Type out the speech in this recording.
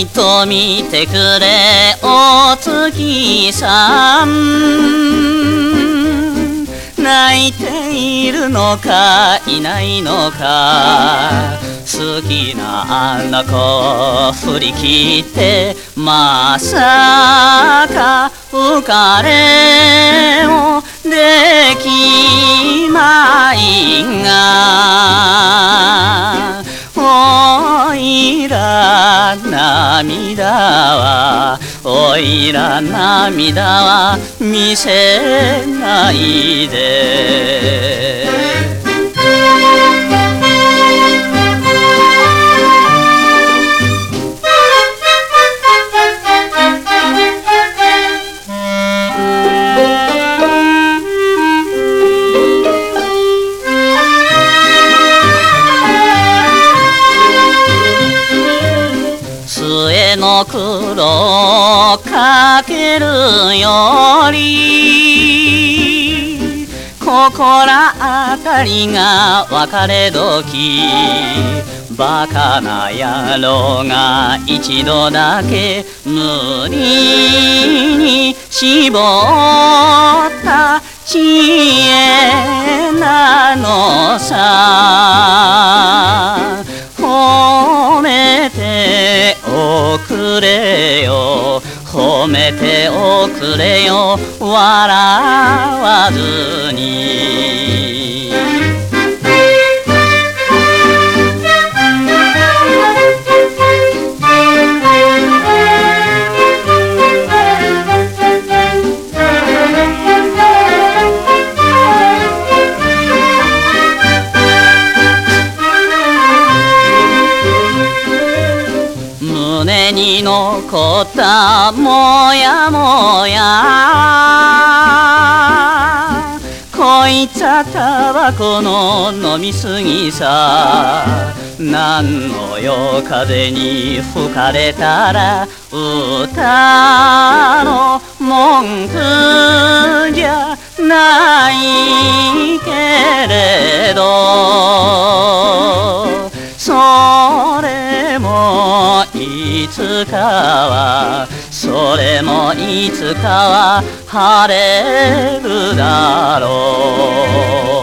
いと見てくれお月さん、泣いているのかいないのか、好きなあの子を振り切ってまさか浮れをできまいが、おいら涙はおいら涙は見せないで。末の苦労をかけるより、心当たりが別れ時、バカな野郎が一度だけ無理に絞った知恵なのさ。褒めておくれよ褒めておくれよ笑わずに。胸に残ったもやもや、こいつはタバコの飲みすぎさ。何の夜風に吹かれたら歌の文句じゃないけれど、それもいつかはそれもいつかは晴れるだろう。